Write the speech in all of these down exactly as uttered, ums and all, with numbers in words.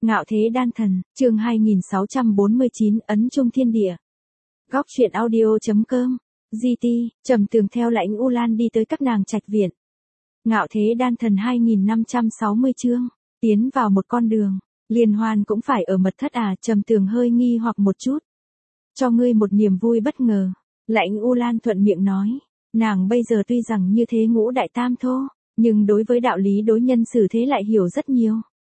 Ngạo thế đan thần, chương hai nghìn sáu trăm bốn mươi chín ấn trung thiên địa. Góc truyện audio.com, giê tê, Trầm Tường theo Lãnh U Lan đi tới các nàng trạch viện. Ngạo thế đan thần hai nghìn năm trăm sáu mươi chương, tiến vào một con đường, Liên Hoan cũng phải ở mật thất à? Trầm Tường hơi nghi hoặc một chút. Cho ngươi một niềm vui bất ngờ, Lãnh U Lan thuận miệng nói, nàng bây giờ tuy rằng như thế ngũ đại tam thô, nhưng đối với đạo lý đối nhân xử thế lại hiểu rất nhiều.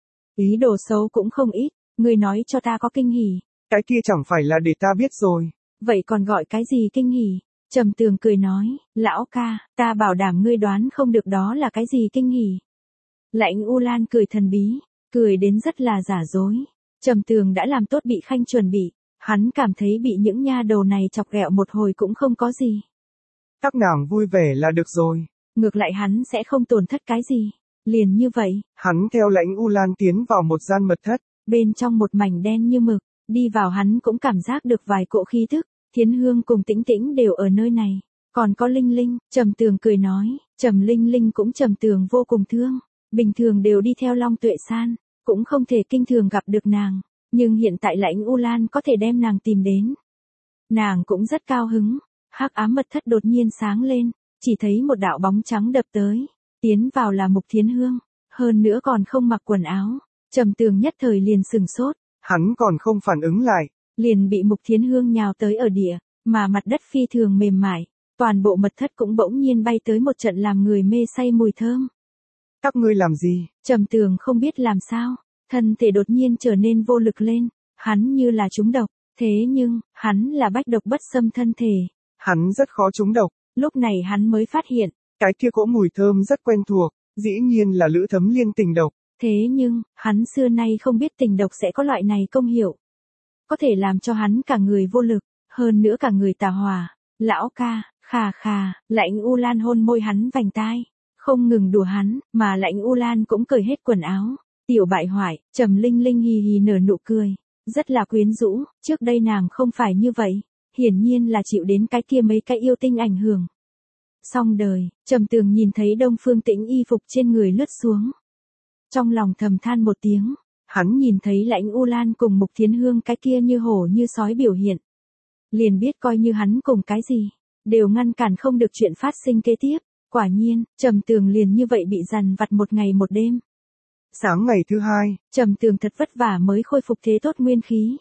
Ý đồ xấu cũng không ít, ngươi nói cho ta có kinh hỉ. Cái kia chẳng phải là để ta biết rồi. Vậy còn gọi cái gì kinh hỉ? Trầm Tường cười nói, lão ca, ta bảo đảm ngươi đoán không được đó là cái gì kinh hỉ. Lãnh U Lan cười thần bí, cười đến rất là giả dối. Trầm Tường đã làm tốt bị khanh chuẩn bị, hắn cảm thấy bị những nha đầu này chọc ghẹo một hồi cũng không có gì. Các nàng vui vẻ là được rồi. Ngược lại hắn sẽ không tổn thất cái gì. Liền như vậy, hắn theo Lãnh U Lan tiến vào một gian mật thất. Bên trong một mảnh đen như mực, đi vào hắn cũng cảm giác được vài cỗ khí thức, Thiến Hương cùng Tĩnh Tĩnh đều ở nơi này, còn có Linh Linh. Trầm Tường cười nói, Trầm Linh Linh cũng Trầm Tường vô cùng thương, bình thường đều đi theo Long Tuệ San, cũng không thể kinh thường gặp được nàng, nhưng hiện tại Lãnh U Lan có thể đem nàng tìm đến. Nàng cũng rất cao hứng, hắc ám mật thất đột nhiên sáng lên, chỉ thấy một đạo bóng trắng đập tới. Tiến vào là Mục Thiến Hương, hơn nữa còn không mặc quần áo. Trầm Tường nhất thời liền sừng sốt. Hắn còn không phản ứng lại, liền bị Mục Thiến Hương nhào tới ở địa, mà mặt đất phi thường mềm mại, toàn bộ mật thất cũng bỗng nhiên bay tới một trận làm người mê say mùi thơm. Các ngươi làm gì? Trầm Tường không biết làm sao, thân thể đột nhiên trở nên vô lực lên, hắn như là trúng độc, thế nhưng, hắn là bách độc bất xâm thân thể. Hắn rất khó trúng độc. Lúc này hắn mới phát hiện, cái kia cỗ mùi thơm rất quen thuộc, dĩ nhiên là Lữ Thấm Liên tình độc. Thế nhưng, hắn xưa nay không biết tình độc sẽ có loại này công hiệu. Có thể làm cho hắn cả người vô lực, hơn nữa cả người tà hòa. Lão ca, khà khà, Lãnh U Lan hôn môi hắn vành tai, không ngừng đùa hắn, mà Lãnh U Lan cũng cởi hết quần áo. Tiểu bại hoại, Trầm Linh Linh hì hì nở nụ cười, rất là quyến rũ, trước đây nàng không phải như vậy, hiển nhiên là chịu đến cái kia mấy cái yêu tinh ảnh hưởng. Xong đời, Trầm Tường nhìn thấy Đông Phương Tĩnh y phục trên người lướt xuống. Trong lòng thầm than một tiếng, hắn nhìn thấy Lãnh U Lan cùng Mục Thiến Hương cái kia như hổ như sói biểu hiện. Liền biết coi như hắn cùng cái gì, đều ngăn cản không được chuyện phát sinh kế tiếp. Quả nhiên, Trầm Tường liền như vậy bị dằn vặt một ngày một đêm. Sáng ngày thứ hai, Trầm Tường thật vất vả mới khôi phục thế tốt nguyên khí.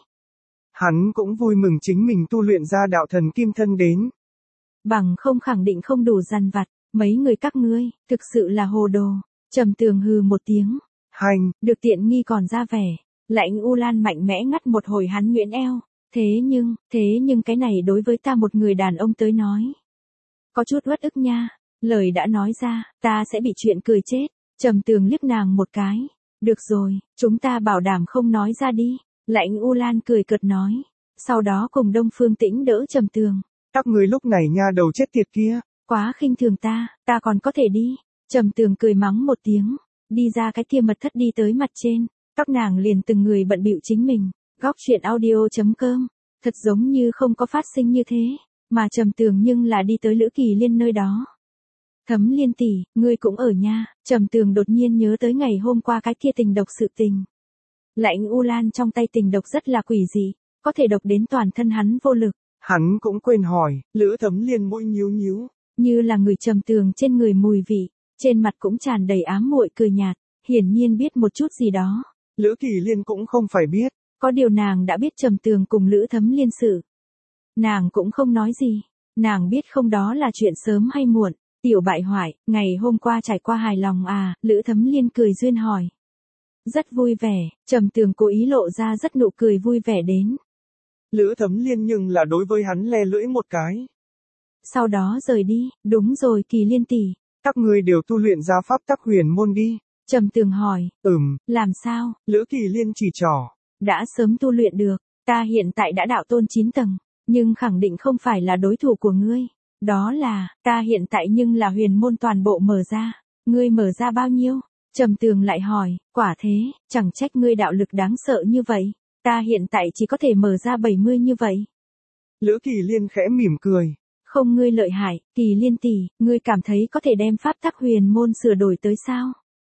Hắn cũng vui mừng chính mình tu luyện ra đạo thần kim thân đến. Bằng không khẳng định không đủ dằn vặt, mấy người các ngươi, thực sự là hồ đồ. Trầm Tường hừ một tiếng. Hành, được tiện nghi còn ra vẻ. Lãnh U Lan mạnh mẽ ngắt một hồi hắn nhuyễn eo. Thế nhưng, thế nhưng cái này đối với ta một người đàn ông tới nói, có chút uất ức nha. Lời đã nói ra, ta sẽ bị chuyện cười chết. Trầm Tường liếc nàng một cái. Được rồi, chúng ta bảo đảm không nói ra đi. Lãnh U Lan cười cợt nói. Sau đó cùng Đông Phương Tĩnh đỡ Trầm Tường. Các ngươi lúc này nha đầu chết tiệt kia. Quá khinh thường ta, ta còn có thể đi. Trầm Tường cười mắng một tiếng, đi ra cái kia mật thất đi tới mặt trên, các nàng liền từng người bận bịu chính mình. Góc truyện audio.com, thật giống như không có phát sinh như thế, mà Trầm Tường nhưng là đi tới Lữ Kỳ Liên nơi đó. Thấm Liên tỷ, ngươi cũng ở nha. Trầm Tường đột nhiên nhớ tới ngày hôm qua cái kia tình độc sự tình. Lãnh U Lan trong tay tình độc rất là quỷ dị, có thể độc đến toàn thân hắn vô lực. Hắn cũng quên hỏi, Lữ Thấm Liên mũi nhíu nhíu, như là người Trầm Tường trên người mùi vị, trên mặt cũng tràn đầy ám muội cười nhạt, hiển nhiên biết một chút gì đó. Lữ Kỳ Liên cũng không phải biết, có điều nàng đã biết Trầm Tường cùng Lữ Thấm Liên sự. Nàng cũng không nói gì, nàng biết không đó là chuyện sớm hay muộn. Tiểu bại hoại, ngày hôm qua trải qua hài lòng à? Lữ Thấm Liên cười duyên hỏi. Rất vui vẻ. Trầm Tường cố ý lộ ra rất nụ cười vui vẻ đến. Lữ Thấm Liên nhưng là đối với hắn le lưỡi một cái. Sau đó rời đi. Đúng rồi Kỳ Liên tỷ, các ngươi đều tu luyện ra pháp tắc huyền môn đi. Trầm Tường hỏi. Ừm. Làm sao? Lữ Kỳ Liên chỉ trỏ. Đã sớm tu luyện được, ta hiện tại đã đạo tôn chín tầng, nhưng khẳng định không phải là đối thủ của ngươi. Đó là, ta hiện tại nhưng là huyền môn toàn bộ mở ra. Ngươi mở ra bao nhiêu? Trầm Tường lại hỏi. Quả thế, chẳng trách ngươi đạo lực đáng sợ như vậy. Ta hiện tại chỉ có thể mở ra bảy mươi như vậy. Lữ Kỳ Liên khẽ mỉm cười. Không, ngươi lợi hại, Kỳ Liên tỷ, ngươi cảm thấy có thể đem pháp tắc huyền môn sửa đổi tới sao?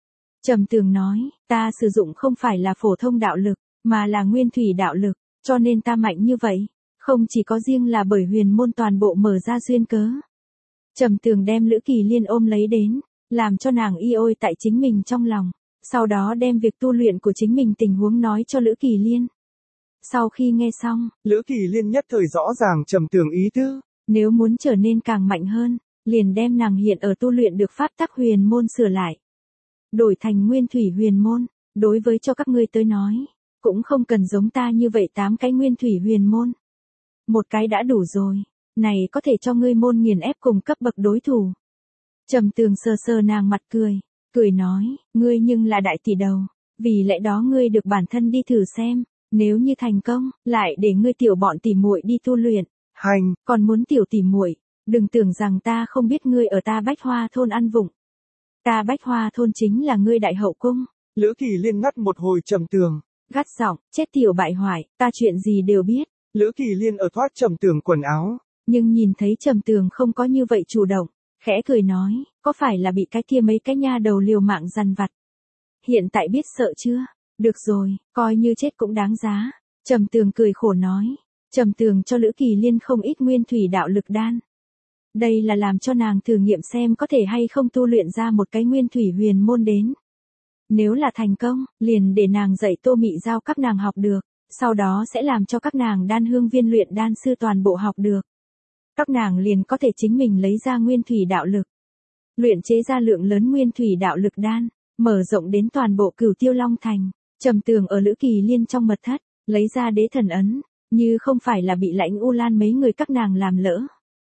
Trầm Tường nói, ta sử dụng không phải là phổ thông đạo lực, mà là nguyên thủy đạo lực, cho nên ta mạnh như vậy, không chỉ có riêng là bởi huyền môn toàn bộ mở ra duyên cớ. Trầm Tường đem Lữ Kỳ Liên ôm lấy đến, làm cho nàng y ôi tại chính mình trong lòng, sau đó đem việc tu luyện của chính mình tình huống nói cho Lữ Kỳ Liên. Sau khi nghe xong, Lữ Kỳ Liên nhất thời rõ ràng Trầm Tường ý tứ. Nếu muốn trở nên càng mạnh hơn, liền đem nàng hiện ở tu luyện được pháp tắc huyền môn sửa lại. Đổi thành nguyên thủy huyền môn, đối với cho các ngươi tới nói, cũng không cần giống ta như vậy tám cái nguyên thủy huyền môn. Một cái đã đủ rồi, này có thể cho ngươi môn nghiền ép cùng cấp bậc đối thủ. Trầm Tường sờ sờ nàng mặt cười, cười nói, ngươi nhưng là đại tỷ đầu, vì lẽ đó ngươi được bản thân đi thử xem, nếu như thành công, lại để ngươi tiểu bọn tỷ muội đi tu luyện. Hành, còn muốn tiểu tỷ muội, đừng tưởng rằng ta không biết ngươi ở ta Bách Hoa thôn ăn vụng. Ta Bách Hoa thôn chính là ngươi đại hậu cung. Lữ Kỳ Liên ngắt một hồi Trầm Tường, gắt giọng, chết tiểu bại hoại, ta chuyện gì đều biết. Lữ Kỳ Liên ở thoát Trầm Tường quần áo, nhưng nhìn thấy Trầm Tường không có như vậy chủ động, khẽ cười nói, có phải là bị cái kia mấy cái nha đầu liều mạng dằn vặt. Hiện tại biết sợ chưa? Được rồi, coi như chết cũng đáng giá. Trầm Tường cười khổ nói. Trầm Tường cho Lữ Kỳ Liên không ít nguyên thủy đạo lực đan. Đây là làm cho nàng thử nghiệm xem có thể hay không tu luyện ra một cái nguyên thủy huyền môn đến. Nếu là thành công, liền để nàng dạy Tô Mị giao các nàng học được, sau đó sẽ làm cho các nàng đan hương viên luyện đan sư toàn bộ học được. Các nàng liền có thể chính mình lấy ra nguyên thủy đạo lực, luyện chế ra lượng lớn nguyên thủy đạo lực đan, mở rộng đến toàn bộ Cửu Tiêu Long Thành. Trầm Tường ở Lữ Kỳ Liên trong mật thất, lấy ra đế thần ấn, như không phải là bị Lãnh U Lan mấy người các nàng làm lỡ.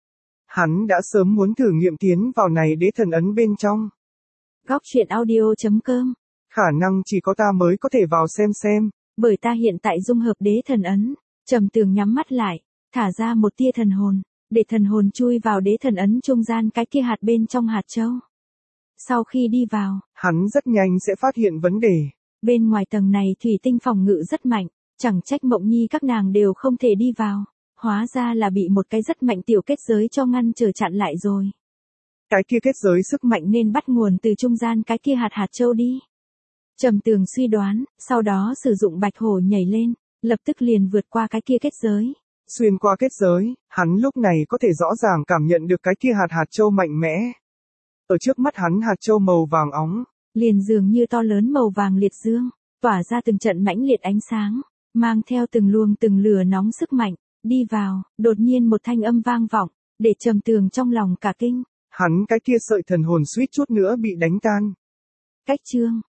Hắn đã sớm muốn thử nghiệm tiến vào này đế thần ấn bên trong. Góc truyện audio chấm com. Khả năng chỉ có ta mới có thể vào xem xem. Bởi ta hiện tại dung hợp đế thần ấn. Trầm Tường nhắm mắt lại, thả ra một tia thần hồn, để thần hồn chui vào đế thần ấn trung gian cái kia hạt bên trong hạt châu. Sau khi đi vào, hắn rất nhanh sẽ phát hiện vấn đề. Bên ngoài tầng này thủy tinh phòng ngự rất mạnh, chẳng trách Mộng Nhi các nàng đều không thể đi vào. Hóa ra là bị một cái rất mạnh tiểu kết giới cho ngăn trở chặn lại rồi. Cái kia kết giới sức mạnh nên bắt nguồn từ trung gian cái kia hạt hạt châu đi. Trầm Tường suy đoán, sau đó sử dụng bạch hổ nhảy lên, lập tức liền vượt qua cái kia kết giới. Xuyên qua kết giới, hắn lúc này có thể rõ ràng cảm nhận được cái kia hạt hạt châu mạnh mẽ. Ở trước mắt hắn hạt châu màu vàng óng, liền dường như to lớn màu vàng liệt dương, tỏa ra từng trận mãnh liệt ánh sáng, mang theo từng luồng từng lửa nóng sức mạnh, đi vào, đột nhiên một thanh âm vang vọng, để Trầm Tường trong lòng cả kinh. Hắn cái kia sợi thần hồn suýt chút nữa bị đánh tan. Cách chương